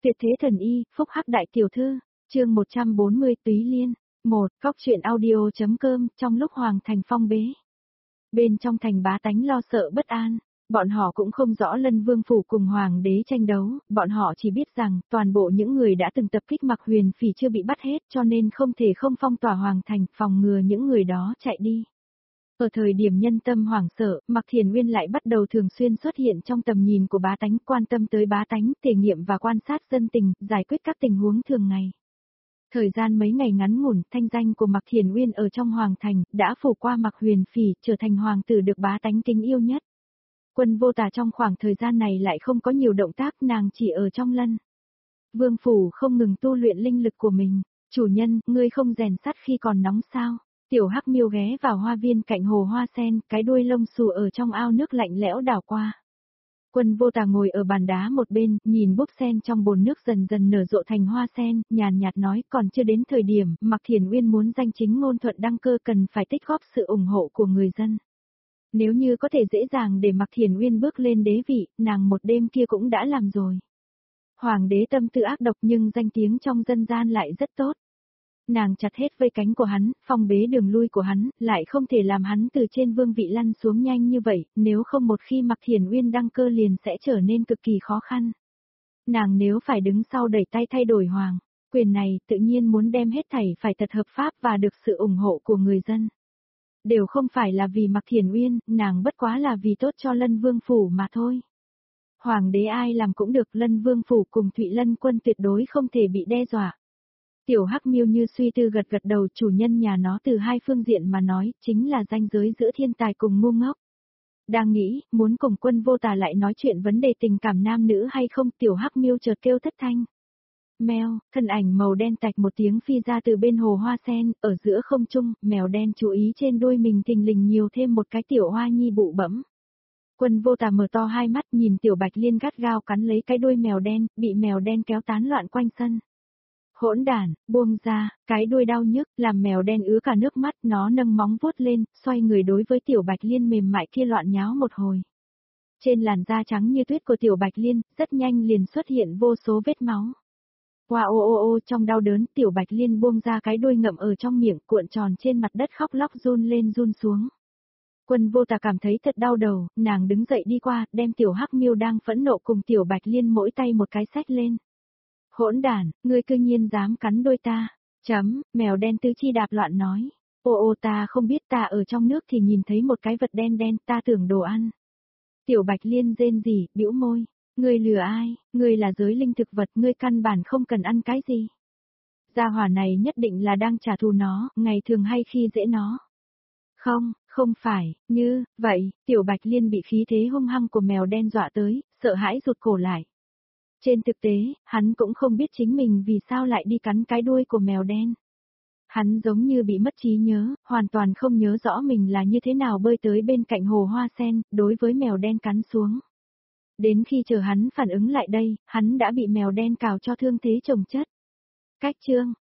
Tuyệt thế thần y, phúc hắc đại tiểu thư, chương 140 Túy Liên. Cóc truyện audio.com. Trong lúc Hoàng thành phong bế, bên trong thành bá tánh lo sợ bất an, bọn họ cũng không rõ Lân Vương phủ cùng Hoàng đế tranh đấu, bọn họ chỉ biết rằng toàn bộ những người đã từng tập kích Mạc Huyền Phỉ chưa bị bắt hết, cho nên không thể không phong tỏa Hoàng thành, phòng ngừa những người đó chạy đi. Ở thời điểm nhân tâm hoảng sợ, Mạc Thiền Uyên lại bắt đầu thường xuyên xuất hiện trong tầm nhìn của bá tánh, quan tâm tới bá tánh, thể nghiệm và quan sát dân tình, giải quyết các tình huống thường ngày. Thời gian mấy ngày ngắn ngủn, thanh danh của Mạc Thiền Uyên ở trong Hoàng thành đã phủ qua Mạc Huyền Phỉ, trở thành hoàng tử được bá tánh kính yêu nhất. Quân Vô Tà trong khoảng thời gian này lại không có nhiều động tác, nàng chỉ ở trong Lân Vương phủ không ngừng tu luyện linh lực của mình. Chủ nhân, ngươi không rèn sắt khi còn nóng sao? Tiểu Hắc Miêu ghé vào hoa viên cạnh hồ hoa sen, cái đuôi lông xù ở trong ao nước lạnh lẽo đảo qua. Quân Vô Tà ngồi ở bàn đá một bên, nhìn búp sen trong bồn nước dần dần nở rộ thành hoa sen, nhàn nhạt nói, còn chưa đến thời điểm, Mạc Thiền Uyên muốn danh chính ngôn thuận đăng cơ cần phải tích góp sự ủng hộ của người dân. Nếu như có thể dễ dàng để Mạc Thiền Uyên bước lên đế vị, nàng một đêm kia cũng đã làm rồi. Hoàng đế tâm tư ác độc nhưng danh tiếng trong dân gian lại rất tốt. Nàng chặt hết vây cánh của hắn, phong bế đường lui của hắn, lại không thể làm hắn từ trên vương vị lăn xuống nhanh như vậy, nếu không một khi Mạc Thiền Uyên đăng cơ liền sẽ trở nên cực kỳ khó khăn. Nàng nếu phải đứng sau đẩy tay thay đổi hoàng quyền này, tự nhiên muốn đem hết thảy phải thật hợp pháp và được sự ủng hộ của người dân. Đều không phải là vì Mạc Thiền Uyên, nàng bất quá là vì tốt cho Lân Vương phủ mà thôi. Hoàng đế ai làm cũng được, Lân Vương phủ cùng Thụy Lân quân tuyệt đối không thể bị đe dọa. Tiểu Hắc Miêu như suy tư gật gật đầu, chủ nhân nhà nó từ hai phương diện mà nói, chính là ranh giới giữa thiên tài cùng ngu ngốc. Đang nghĩ, muốn cùng Quân Vô Tà lại nói chuyện vấn đề tình cảm nam nữ hay không, Tiểu Hắc Miêu chợt kêu thất thanh. Mèo, thân ảnh màu đen tạch một tiếng phi ra từ bên hồ hoa sen, ở giữa không trung, mèo đen chú ý trên đuôi mình thình lình nhiều thêm một cái tiểu hoa nhi bụ bẫm. Quân Vô Tà mở to hai mắt nhìn Tiểu Bạch Liên gắt gao cắn lấy cái đuôi mèo đen, bị mèo đen kéo tán loạn quanh sân. Hỗn đản, buông ra, cái đuôi đau nhức, làm mèo đen ứa cả nước mắt, nó nâng móng vuốt lên, xoay người đối với Tiểu Bạch Liên mềm mại kia loạn nháo một hồi. Trên làn da trắng như tuyết của Tiểu Bạch Liên, rất nhanh liền xuất hiện vô số vết máu. Qua ô ô ô trong đau đớn, Tiểu Bạch Liên buông ra cái đuôi ngậm ở trong miệng, cuộn tròn trên mặt đất khóc lóc run lên run xuống. Quân Vô Tà cảm thấy thật đau đầu, nàng đứng dậy đi qua, đem Tiểu Hắc Miêu đang phẫn nộ cùng Tiểu Bạch Liên mỗi tay một cái xách lên. Hỗn đản, ngươi cư nhiên dám cắn đôi ta. Mèo đen tứ chi đạp loạn nói. Ô ta không biết, ta ở trong nước thì nhìn thấy một cái vật đen đen, ta tưởng đồ ăn. Tiểu Bạch Liên rên rỉ, bĩu môi. Ngươi lừa ai, ngươi là giới linh thực vật, ngươi căn bản không cần ăn cái gì. Gia hỏa này nhất định là đang trả thù nó, ngày thường hay khi dễ nó. Không phải, như, vậy, Tiểu Bạch Liên bị khí thế hung hăng của mèo đen dọa tới, sợ hãi rụt cổ lại. Trên thực tế, hắn cũng không biết chính mình vì sao lại đi cắn cái đuôi của mèo đen. Hắn giống như bị mất trí nhớ, hoàn toàn không nhớ rõ mình là như thế nào bơi tới bên cạnh hồ hoa sen, đối với mèo đen cắn xuống. Đến khi chờ hắn phản ứng lại đây, hắn đã bị mèo đen cào cho thương thế chồng chất. Cách chương